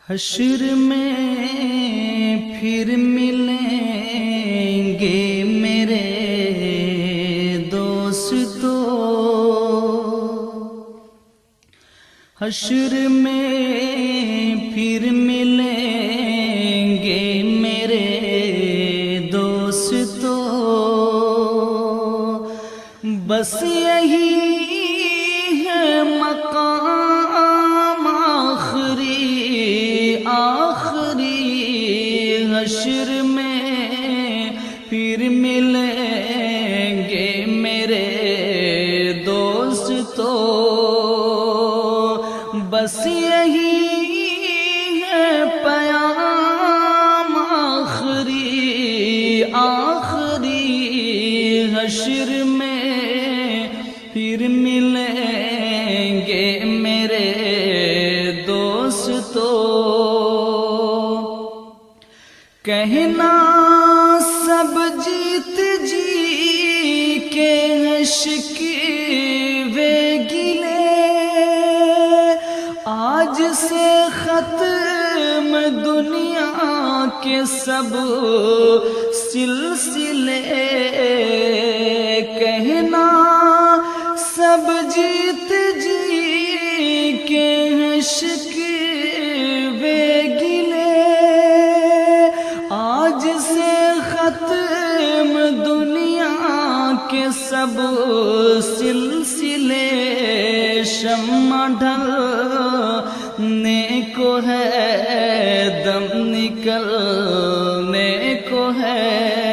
حشر میں پھر ملیں گے میرے دوستو، حشر میں پھر ملیں گے میرے دوستو، بس یہی ہے مقام آخری، حشر میں پھر ملیں گے میرے دوستو، بس یہی ہے پیام آخری، حشر میں پھر ملیں گے میرے دوستو، کہنا سب جیت جی کے شکوے گلے، آج سے ختم دنیا کے سب سلسلے، کہنا سب جیت جی کے شکوے گلے، آج سے ختم دنیا کے سب سلسلے، شمع ڈھلنے کو ہے، دم نکلنے کو ہے،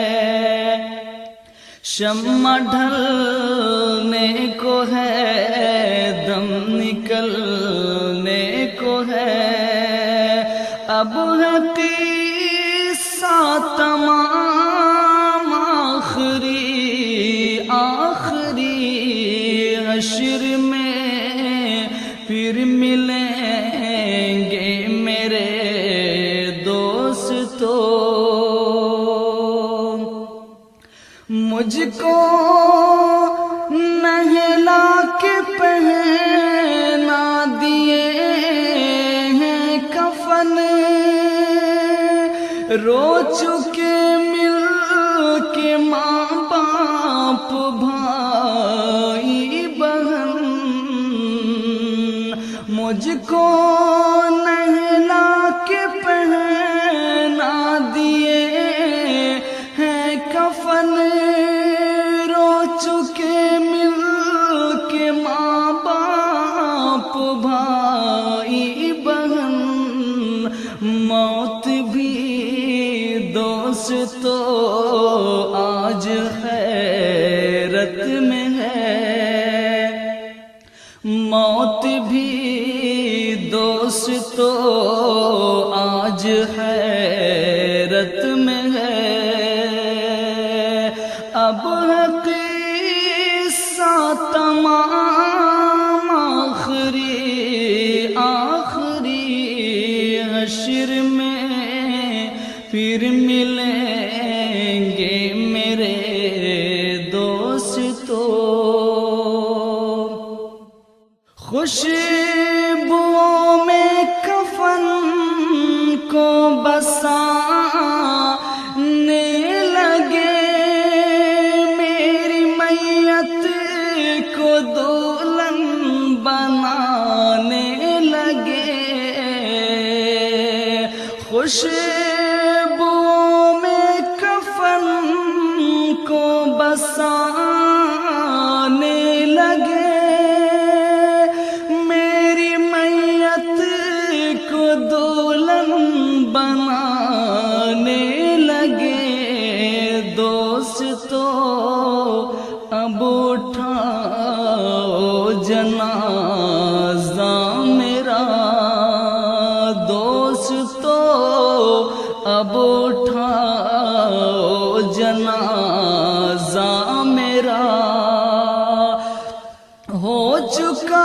شمع ڈھلنے کو ہے، دم نکلنے کو ہے، اب ہے قصہ تمام آخری، حشر میں پھر ملیں گے میرے دوستو، مجھ کو نہلا کے پہنا دیے ہیں کفن، رو چکے مل کے ماں باپ بھائی بہن، مجھ کو نہلا کے پہنا دیے ہیں کفن، رو چکے مل کے ماں باپ بھائی بہن، موت بھی دوستو آج حیرت میں ہے، موت بھی دوستو آج حیرت میں ہے، اب ہے قصہ تمام آخری، حشر میں پھر ملیں گے میرے دوستو، خوشبوؤں میں کفن کو بسانے لگے، میری میت کو دلہن بنانے لگے، خوشبوؤں میں کفن کو بسانے لگے، دلہن بنانے لگے، دوستو اب اٹھاؤ جنازہ میرا، دوستو اب اٹھاؤ جنازہ میرا، ہو چکا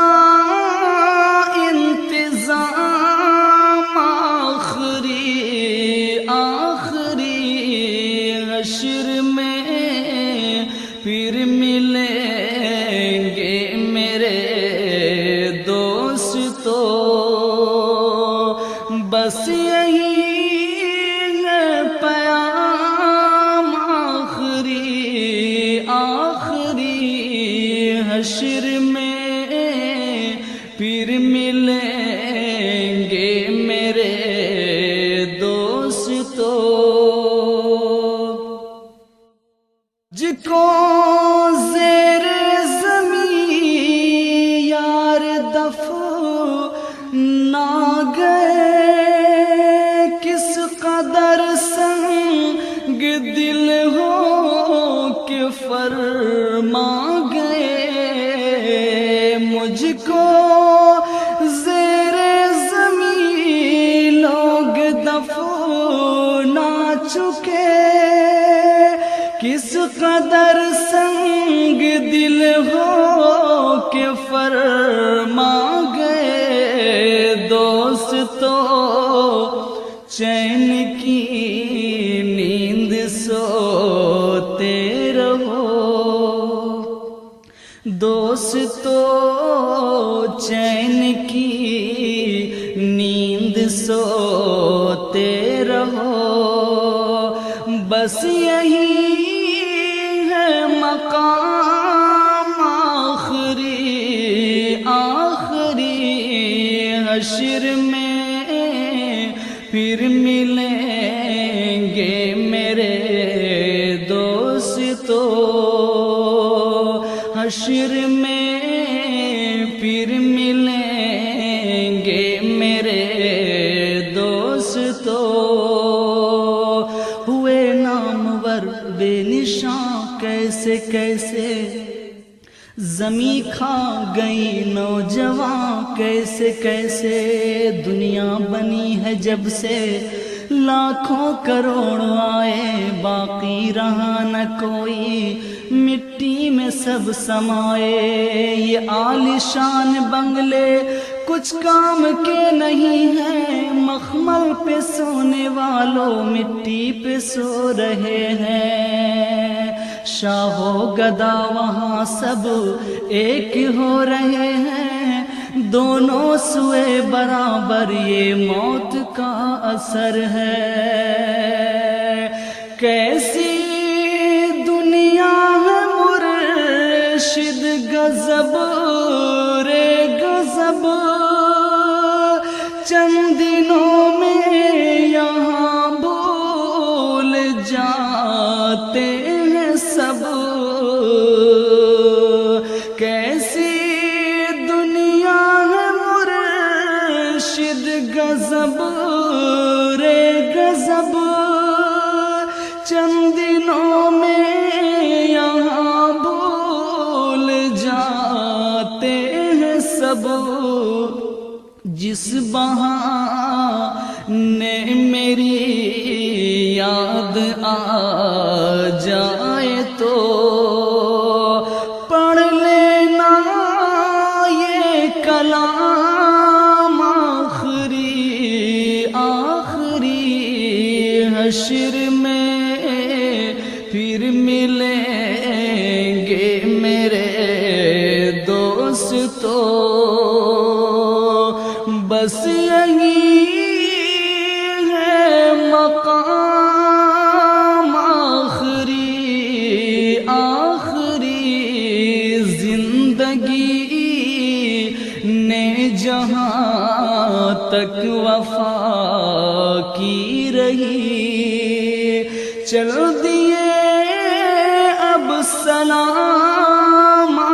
حشر میں پھر ملیں گے میرے دوستو، بس یہی ہے پیام آخری حشر میں پھر ملیں گے میرے دوستو جکو زیر زمین یار دفن نہ گئے کس قدر سنگ دل ہو کہ فرما گئے مجھ کو زیر زمین لوگ دفنا چکے کس قدر سنگ دل ہو کہ فرما گئے دوستو چین کی نیند سوتے رہو دوستو چین کی نیند سوتے رہو بس یہی ہے مقام آخری حشر میں پھر ملیں گے میرے دوستو حشر میں پھر ملیں گے میرے دوستو ہوئے نامور بے نشان کیسے کیسے زمیں کھا گئی نوجوان کیسے کیسے دنیا بنی ہے جب سے لاکھوں کروڑ آئے باقی رہا نہ کوئی مٹی میں سب سمائے یہ عالیشان بنگلے کچھ کام کے نہیں ہیں مخمل پہ سونے والوں مٹی پہ سو رہے ہیں شاہ و گدا وہاں سب ایک ہو رہے ہیں دونوں سوئے برابر یہ موت کا اثر ہے کیسی دنیا ہے مرشد غضب رے غضب چند دنوں میں یہاں بھول جاتے ہیں سب کیسی دنیا ہے مرشد غضب رے غضب چند دنوں میں یہاں بھول جاتے ہیں سب جس بہانے میری یاد آ جائے تو پڑھ لینا یہ کلام آخری حشر میں پھر ملیں گے میرے دوستو بس یہی ہے مقام آخری زندگی نے جہاں تک وفا کی رہی چل دیے اب سلام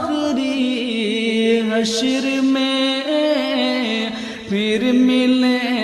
آخری حشر میں پھر ملیں